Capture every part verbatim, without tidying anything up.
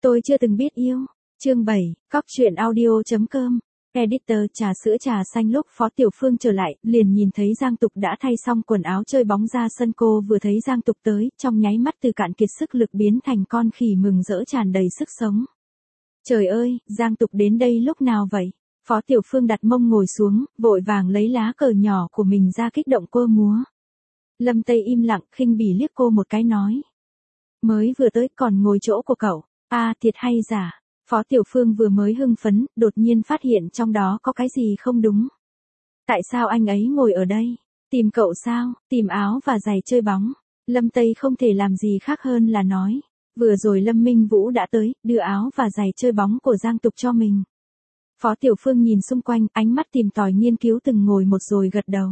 Tôi chưa từng biết yêu. Chương bảy, cóc truyện audio chấm com. Editor trà sữa trà xanh. Lúc Phó Tiểu Phương trở lại, liền nhìn thấy Giang Tục đã thay xong quần áo chơi bóng ra sân. Cô vừa thấy Giang Tục tới, trong nháy mắt từ cạn kiệt sức lực biến thành con khỉ mừng rỡ tràn đầy sức sống. Trời ơi, Giang Tục đến đây lúc nào vậy? Phó Tiểu Phương đặt mông ngồi xuống, vội vàng lấy lá cờ nhỏ của mình ra kích động quơ múa. Lâm Tây im lặng, khinh bỉ liếc cô một cái nói. Mới vừa tới còn ngồi chỗ của cậu, a à, thiệt hay giả? Phó Tiểu Phương vừa mới hưng phấn, đột nhiên phát hiện trong đó có cái gì không đúng. Tại sao anh ấy ngồi ở đây? Tìm cậu sao? Tìm áo và giày chơi bóng. Lâm Tây không thể làm gì khác hơn là nói. Vừa rồi Lâm Minh Vũ đã tới, đưa áo và giày chơi bóng của Giang Tục cho mình. Phó Tiểu Phương nhìn xung quanh, ánh mắt tìm tòi nghiên cứu từng ngồi một rồi gật đầu.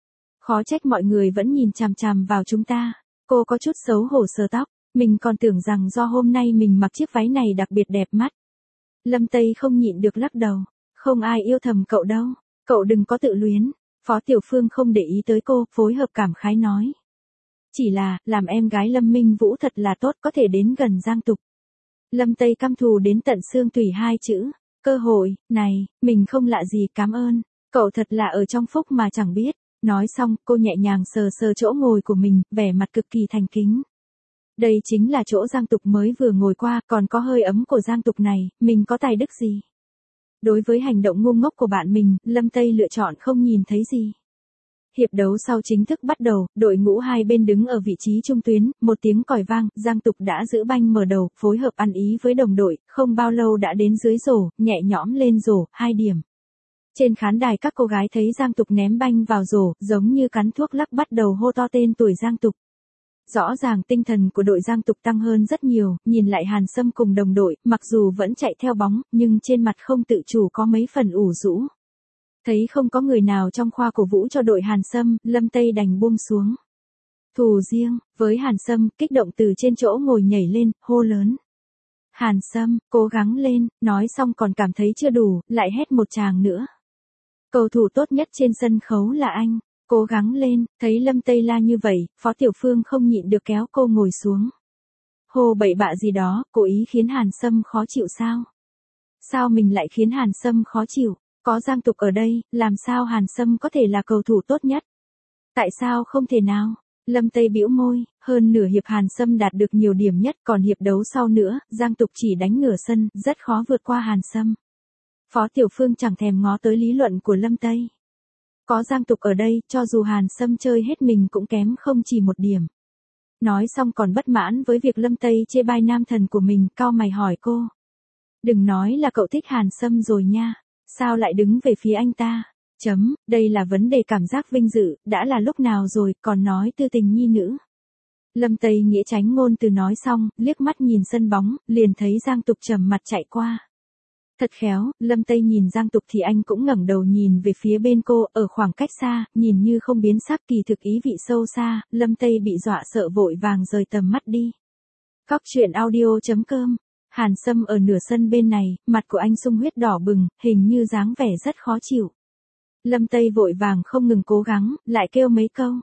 Khó trách mọi người vẫn nhìn chằm chằm vào chúng ta. Cô có chút xấu hổ sờ tóc. Mình còn tưởng rằng do hôm nay mình mặc chiếc váy này đặc biệt đẹp mắt. Lâm Tây không nhịn được lắc đầu. Không ai yêu thầm cậu đâu. Cậu đừng có tự luyến. Phó Tiểu Phương không để ý tới cô, phối hợp cảm khái nói. Chỉ là, làm em gái Lâm Minh Vũ thật là tốt, có thể đến gần Giang Tục. Lâm Tây căm thù đến tận xương tủy hai chữ. Cơ hội, này, mình không lạ gì, cảm ơn. Cậu thật là ở trong phúc mà chẳng biết. Nói xong, cô nhẹ nhàng sờ sờ chỗ ngồi của mình, vẻ mặt cực kỳ thành kính. Đây chính là chỗ Giang Tục mới vừa ngồi qua, còn có hơi ấm của Giang Tục này, mình có tài đức gì? Đối với hành động ngu ngốc của bạn mình, Lâm Tây lựa chọn không nhìn thấy gì. Hiệp đấu sau chính thức bắt đầu, đội ngũ hai bên đứng ở vị trí trung tuyến, một tiếng còi vang, Giang Tục đã giữ banh mở đầu, phối hợp ăn ý với đồng đội, không bao lâu đã đến dưới rổ, nhẹ nhõm lên rổ, hai điểm. Trên khán đài các cô gái thấy Giang Tục ném banh vào rổ, giống như cắn thuốc lắc bắt đầu hô to tên tuổi Giang Tục. Rõ ràng tinh thần của đội Giang Tục tăng hơn rất nhiều, nhìn lại Hàn Sâm cùng đồng đội, mặc dù vẫn chạy theo bóng, nhưng trên mặt không tự chủ có mấy phần ủ rũ. Thấy không có người nào trong khoa cổ vũ cho đội Hàn Sâm, Lâm Tây đành buông xuống. Thù riêng, với Hàn Sâm, kích động từ trên chỗ ngồi nhảy lên, hô lớn. Hàn Sâm, cố gắng lên, nói xong còn cảm thấy chưa đủ, lại hét một tràng nữa. Cầu thủ tốt nhất trên sân khấu là anh. Cố gắng lên, thấy Lâm Tây la như vậy, Phó Tiểu Phương không nhịn được kéo cô ngồi xuống. Hồ bậy bạ gì đó, cố ý khiến Hàn Sâm khó chịu sao? Sao mình lại khiến Hàn Sâm khó chịu? Có Giang Tục ở đây, làm sao Hàn Sâm có thể là cầu thủ tốt nhất? Tại sao không thể nào? Lâm Tây bĩu môi, hơn nửa hiệp Hàn Sâm đạt được nhiều điểm nhất, còn hiệp đấu sau nữa, Giang Tục chỉ đánh nửa sân, rất khó vượt qua Hàn Sâm. Phó Tiểu Phương chẳng thèm ngó tới lý luận của Lâm Tây. Có Giang Tục ở đây, cho dù Hàn Sâm chơi hết mình cũng kém không chỉ một điểm. Nói xong còn bất mãn với việc Lâm Tây chê bai nam thần của mình, cau mày hỏi cô. Đừng nói là cậu thích Hàn Sâm rồi nha, sao lại đứng về phía anh ta? Chấm, đây là vấn đề cảm giác vinh dự, đã là lúc nào rồi, còn nói tư tình nhi nữ. Lâm Tây nghĩa tránh ngôn từ nói xong, liếc mắt nhìn sân bóng, liền thấy Giang Tục trầm mặt chạy qua. Thật khéo, Lâm Tây nhìn Giang Tục thì anh cũng ngẩng đầu nhìn về phía bên cô, ở khoảng cách xa, nhìn như không biến sắc kỳ thực ý vị sâu xa, Lâm Tây bị dọa sợ vội vàng rời tầm mắt đi. Cóc truyện audio chấm com. Hàn Sâm ở nửa sân bên này, mặt của anh sung huyết đỏ bừng, hình như dáng vẻ rất khó chịu. Lâm Tây vội vàng không ngừng cố gắng, lại kêu mấy câu.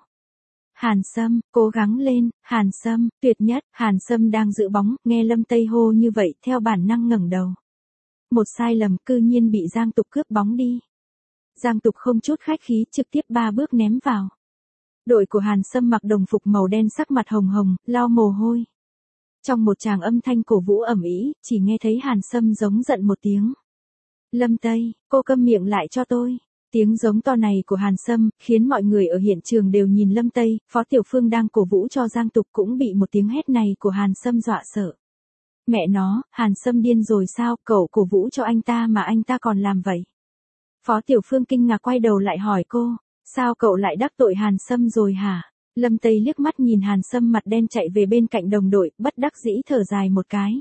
Hàn Sâm, cố gắng lên, Hàn Sâm, tuyệt nhất, Hàn Sâm đang giữ bóng, nghe Lâm Tây hô như vậy, theo bản năng ngẩng đầu. Một sai lầm, cư nhiên bị Giang Tục cướp bóng đi. Giang Tục không chút khách khí, trực tiếp ba bước ném vào. Đội của Hàn Sâm mặc đồng phục màu đen, sắc mặt hồng hồng, lau mồ hôi. Trong một tràng âm thanh cổ vũ ầm ĩ, chỉ nghe thấy Hàn Sâm giống giận một tiếng. Lâm Tây, cô câm miệng lại cho tôi. Tiếng giống to này của Hàn Sâm, khiến mọi người ở hiện trường đều nhìn Lâm Tây, Phó Tiểu Phương đang cổ vũ cho Giang Tục cũng bị một tiếng hét này của Hàn Sâm dọa sợ. Mẹ nó, Hàn Sâm điên rồi sao, cậu cổ vũ cho anh ta mà anh ta còn làm vậy. Phó Tiểu Phương kinh ngạc quay đầu lại hỏi cô, sao cậu lại đắc tội Hàn Sâm rồi hả? Lâm Tây liếc mắt nhìn Hàn Sâm mặt đen chạy về bên cạnh đồng đội, bất đắc dĩ thở dài một cái.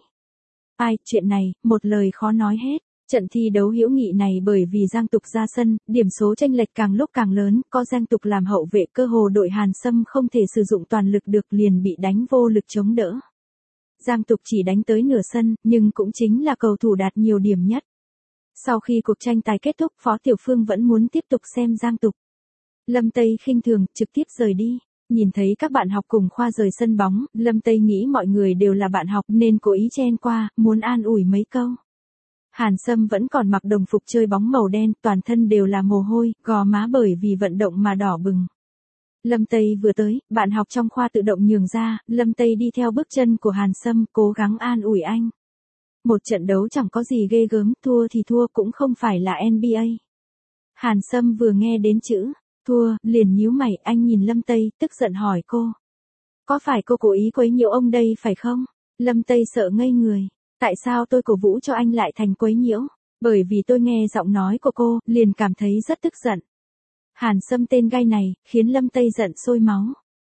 Ai, chuyện này, một lời khó nói hết. Trận thi đấu hữu nghị này bởi vì Giang Tục ra sân, điểm số chênh lệch càng lúc càng lớn, có Giang Tục làm hậu vệ cơ hồ đội Hàn Sâm không thể sử dụng toàn lực được liền bị đánh vô lực chống đỡ. Giang Tục chỉ đánh tới nửa sân, nhưng cũng chính là cầu thủ đạt nhiều điểm nhất. Sau khi cuộc tranh tài kết thúc, Phó Tiểu Phương vẫn muốn tiếp tục xem Giang Tục. Lâm Tây khinh thường, trực tiếp rời đi. Nhìn thấy các bạn học cùng khoa rời sân bóng, Lâm Tây nghĩ mọi người đều là bạn học nên cố ý chen qua, muốn an ủi mấy câu. Hàn Sâm vẫn còn mặc đồng phục chơi bóng màu đen, toàn thân đều là mồ hôi, gò má bởi vì vận động mà đỏ bừng. Lâm Tây vừa tới, bạn học trong khoa tự động nhường ra, Lâm Tây đi theo bước chân của Hàn Sâm, cố gắng an ủi anh. Một trận đấu chẳng có gì ghê gớm, thua thì thua cũng không phải là en bi ây. Hàn Sâm vừa nghe đến chữ thua, liền nhíu mày, anh nhìn Lâm Tây, tức giận hỏi cô. Có phải cô cố ý quấy nhiễu ông đây phải không? Lâm Tây sợ ngây người. Tại sao tôi cổ vũ cho anh lại thành quấy nhiễu? Bởi vì tôi nghe giọng nói của cô, liền cảm thấy rất tức giận. Hàn Sâm tên gai này, khiến Lâm Tây giận sôi máu.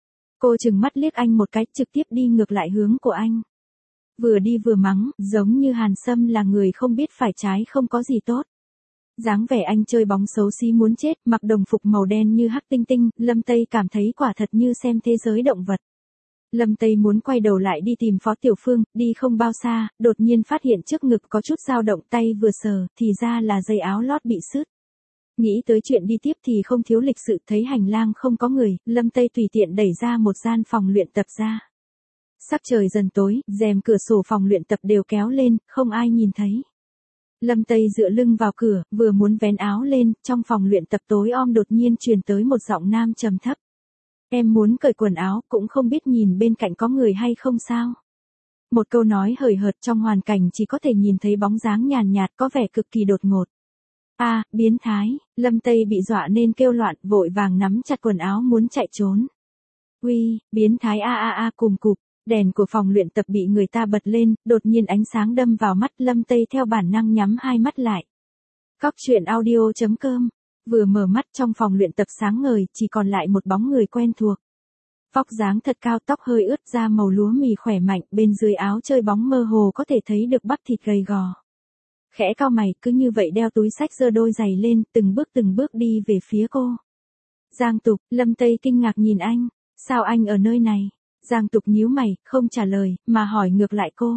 Cô trừng mắt liếc anh một cái, trực tiếp đi ngược lại hướng của anh. Vừa đi vừa mắng, giống như Hàn Sâm là người không biết phải trái không có gì tốt. Dáng vẻ anh chơi bóng xấu xí muốn chết, mặc đồng phục màu đen như hắc tinh tinh, Lâm Tây cảm thấy quả thật như xem thế giới động vật. Lâm Tây muốn quay đầu lại đi tìm Phó Tiểu Phương, đi không bao xa, đột nhiên phát hiện trước ngực có chút dao động, tay vừa sờ, thì ra là dây áo lót bị sứt. Nghĩ tới chuyện đi tiếp thì không thiếu lịch sự, thấy hành lang không có người, Lâm Tây tùy tiện đẩy ra một gian phòng luyện tập ra. Sắc trời dần tối, rèm cửa sổ phòng luyện tập đều kéo lên, không ai nhìn thấy. Lâm Tây dựa lưng vào cửa, vừa muốn vén áo lên, trong phòng luyện tập tối om đột nhiên truyền tới một giọng nam trầm thấp. Em muốn cởi quần áo, cũng không biết nhìn bên cạnh có người hay không sao. Một câu nói hời hợt trong hoàn cảnh chỉ có thể nhìn thấy bóng dáng nhàn nhạt có vẻ cực kỳ đột ngột. A, à, biến thái, Lâm Tây bị dọa nên kêu loạn, vội vàng nắm chặt quần áo muốn chạy trốn. Uy, biến thái a a a cùng cụp, đèn của phòng luyện tập bị người ta bật lên, đột nhiên ánh sáng đâm vào mắt, Lâm Tây theo bản năng nhắm hai mắt lại. Cóc truyện audio chấm com, vừa mở mắt trong phòng luyện tập sáng ngời, chỉ còn lại một bóng người quen thuộc. Vóc dáng thật cao, tóc hơi ướt, da màu lúa mì khỏe mạnh, bên dưới áo chơi bóng mơ hồ có thể thấy được bắp thịt gầy gò. Khẽ cau mày, cứ như vậy đeo túi xách giơ đôi giày lên, từng bước từng bước đi về phía cô. Giang Tục, Lâm Tây kinh ngạc nhìn anh, sao anh ở nơi này? Giang Tục nhíu mày, không trả lời, mà hỏi ngược lại cô.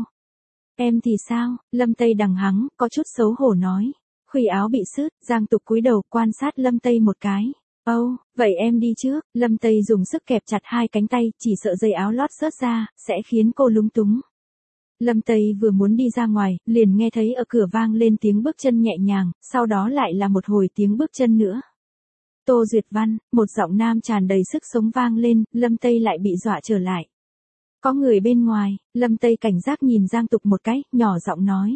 Em thì sao? Lâm Tây đằng hắng, có chút xấu hổ nói. Khuỷu áo bị sứt, Giang Tục cúi đầu quan sát Lâm Tây một cái. Âu, oh, vậy em đi trước. Lâm Tây dùng sức kẹp chặt hai cánh tay, chỉ sợ dây áo lót rớt ra, sẽ khiến cô lúng túng. Lâm Tây vừa muốn đi ra ngoài, liền nghe thấy ở cửa vang lên tiếng bước chân nhẹ nhàng, sau đó lại là một hồi tiếng bước chân nữa. Tô Duyệt Văn, một giọng nam tràn đầy sức sống vang lên, Lâm Tây lại bị dọa trở lại. Có người bên ngoài, Lâm Tây cảnh giác nhìn Giang Tục một cái, nhỏ giọng nói.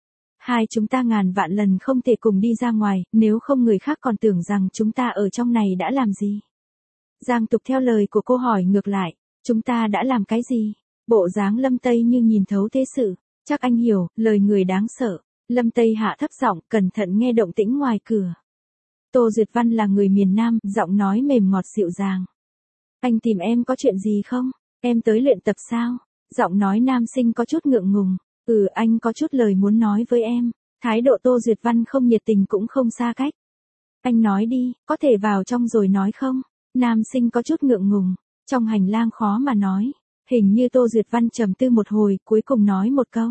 Hai chúng ta ngàn vạn lần không thể cùng đi ra ngoài, nếu không người khác còn tưởng rằng chúng ta ở trong này đã làm gì. Giang Tục theo lời của cô hỏi ngược lại, chúng ta đã làm cái gì? Bộ dáng Lâm Tây như nhìn thấu thế sự, chắc anh hiểu, lời người đáng sợ. Lâm Tây hạ thấp giọng, cẩn thận nghe động tĩnh ngoài cửa. Tô Duyệt Văn là người miền Nam, giọng nói mềm ngọt dịu dàng. Anh tìm em có chuyện gì không? Em tới luyện tập sao? Giọng nói nam sinh có chút ngượng ngùng. Ừ, anh có chút lời muốn nói với em. Thái độ Tô Duyệt Văn không nhiệt tình cũng không xa cách. Anh nói đi, có thể vào trong rồi nói không? Nam sinh có chút ngượng ngùng. Trong hành lang khó mà nói. Hình như Tô Duyệt Văn trầm tư một hồi, cuối cùng nói một câu.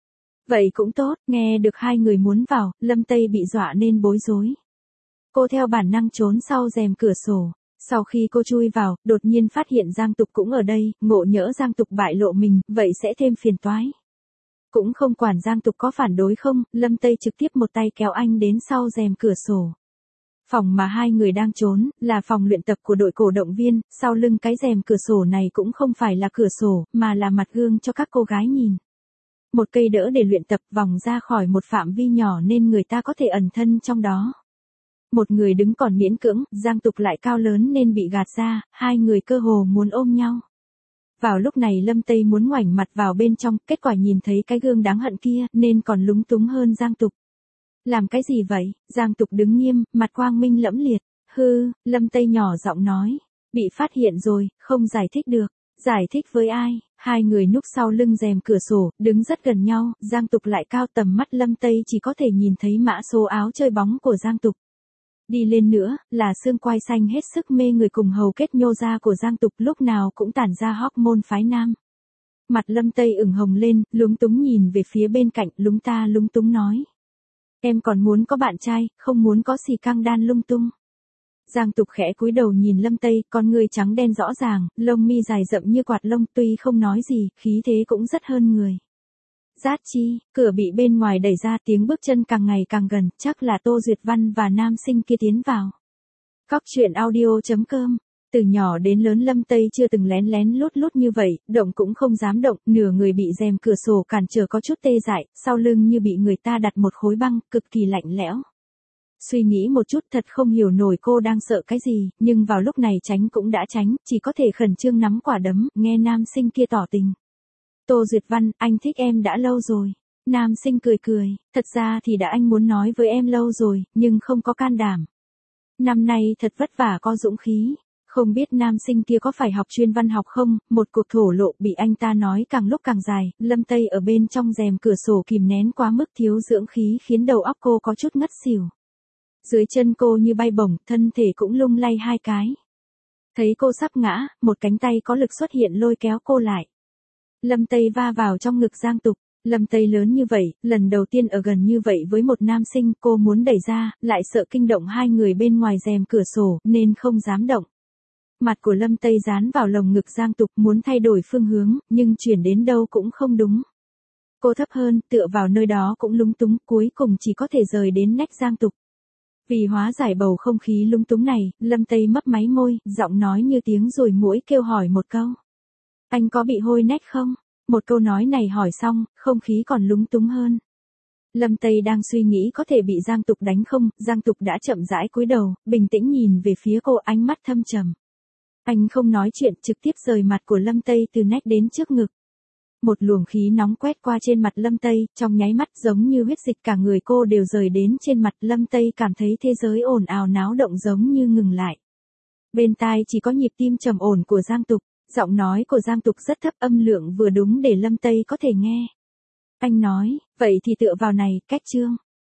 Vậy cũng tốt, nghe được hai người muốn vào, Lâm Tây bị dọa nên bối rối. Cô theo bản năng trốn sau rèm cửa sổ. Sau khi cô chui vào, đột nhiên phát hiện Giang Tục cũng ở đây, ngộ nhỡ Giang Tục bại lộ mình, vậy sẽ thêm phiền toái. Cũng không quản Giang Tục có phản đối không, Lâm Tây trực tiếp một tay kéo anh đến sau rèm cửa sổ. Phòng mà hai người đang trốn, là phòng luyện tập của đội cổ động viên, sau lưng cái rèm cửa sổ này cũng không phải là cửa sổ, mà là mặt gương cho các cô gái nhìn. Một cây đỡ để luyện tập vòng ra khỏi một phạm vi nhỏ nên người ta có thể ẩn thân trong đó. Một người đứng còn miễn cưỡng, Giang Tục lại cao lớn nên bị gạt ra, hai người cơ hồ muốn ôm nhau. Vào lúc này Lâm Tây muốn ngoảnh mặt vào bên trong, kết quả nhìn thấy cái gương đáng hận kia, nên còn lúng túng hơn Giang Tục. Làm cái gì vậy? Giang Tục đứng nghiêm, mặt quang minh lẫm liệt. Hư, Lâm Tây nhỏ giọng nói. Bị phát hiện rồi, không giải thích được. Giải thích với ai? Hai người núp sau lưng rèm cửa sổ, đứng rất gần nhau, Giang Tục lại cao tầm mắt Lâm Tây chỉ có thể nhìn thấy mã số áo chơi bóng của Giang Tục. Đi lên nữa, là xương quai xanh hết sức mê người cùng hầu kết nhô ra của Giang Tục lúc nào cũng tản ra hormone phái nam. Mặt Lâm Tây ửng hồng lên, lúng túng nhìn về phía bên cạnh, lúng ta lúng túng nói. Em còn muốn có bạn trai, không muốn có xì căng đan lung tung. Giang Tục khẽ cúi đầu nhìn Lâm Tây, con ngươi trắng đen rõ ràng, lông mi dài rậm như quạt lông, tuy không nói gì, khí thế cũng rất hơn người. Rát chi, cửa bị bên ngoài đẩy ra, tiếng bước chân càng ngày càng gần, chắc là Tô Duyệt Văn và nam sinh kia tiến vào. Cóc truyện audio chấm com. Từ nhỏ đến lớn Lâm Tây chưa từng lén lén lút lút như vậy, động cũng không dám động, nửa người bị rèm cửa sổ cản trở có chút tê dại, sau lưng như bị người ta đặt một khối băng, cực kỳ lạnh lẽo. Suy nghĩ một chút thật không hiểu nổi cô đang sợ cái gì, nhưng vào lúc này tránh cũng đã tránh, chỉ có thể khẩn trương nắm quả đấm, nghe nam sinh kia tỏ tình. Tô Duyệt Văn, anh thích em đã lâu rồi. Nam sinh cười cười, thật ra thì đã anh muốn nói với em lâu rồi, nhưng không có can đảm. Năm nay thật vất vả có dũng khí. Không biết nam sinh kia có phải học chuyên văn học không, một cuộc thổ lộ bị anh ta nói càng lúc càng dài, Lâm Tây ở bên trong rèm cửa sổ kìm nén quá mức thiếu dưỡng khí khiến đầu óc cô có chút ngất xỉu. Dưới chân cô như bay bổng, thân thể cũng lung lay hai cái. Thấy cô sắp ngã, một cánh tay có lực xuất hiện lôi kéo cô lại. Lâm Tây va vào trong ngực Giang Tục. Lâm Tây lớn như vậy, lần đầu tiên ở gần như vậy với một nam sinh, cô muốn đẩy ra, lại sợ kinh động hai người bên ngoài rèm cửa sổ, nên không dám động. Mặt của Lâm Tây dán vào lồng ngực Giang Tục muốn thay đổi phương hướng, nhưng chuyển đến đâu cũng không đúng. Cô thấp hơn, tựa vào nơi đó cũng lúng túng, cuối cùng chỉ có thể rời đến nách Giang Tục. Vì hóa giải bầu không khí lúng túng này, Lâm Tây mấp máy môi, giọng nói như tiếng ruồi muỗi kêu hỏi một câu. Anh có bị hôi nách không? Một câu nói này hỏi xong, không khí còn lúng túng hơn. Lâm Tây đang suy nghĩ có thể bị Giang Tục đánh không, Giang Tục đã chậm rãi cúi đầu, bình tĩnh nhìn về phía cô, ánh mắt thâm trầm. Anh không nói chuyện, trực tiếp rời mặt của Lâm Tây từ nách đến trước ngực. Một luồng khí nóng quét qua trên mặt Lâm Tây, trong nháy mắt giống như huyết dịch cả người cô đều rời đến trên mặt. Lâm Tây cảm thấy thế giới ồn ào náo động giống như ngừng lại. Bên tai chỉ có nhịp tim trầm ổn của Giang Tục, giọng nói của Giang Tục rất thấp, âm lượng vừa đúng để Lâm Tây có thể nghe. Anh nói, vậy thì tựa vào này, cách chương.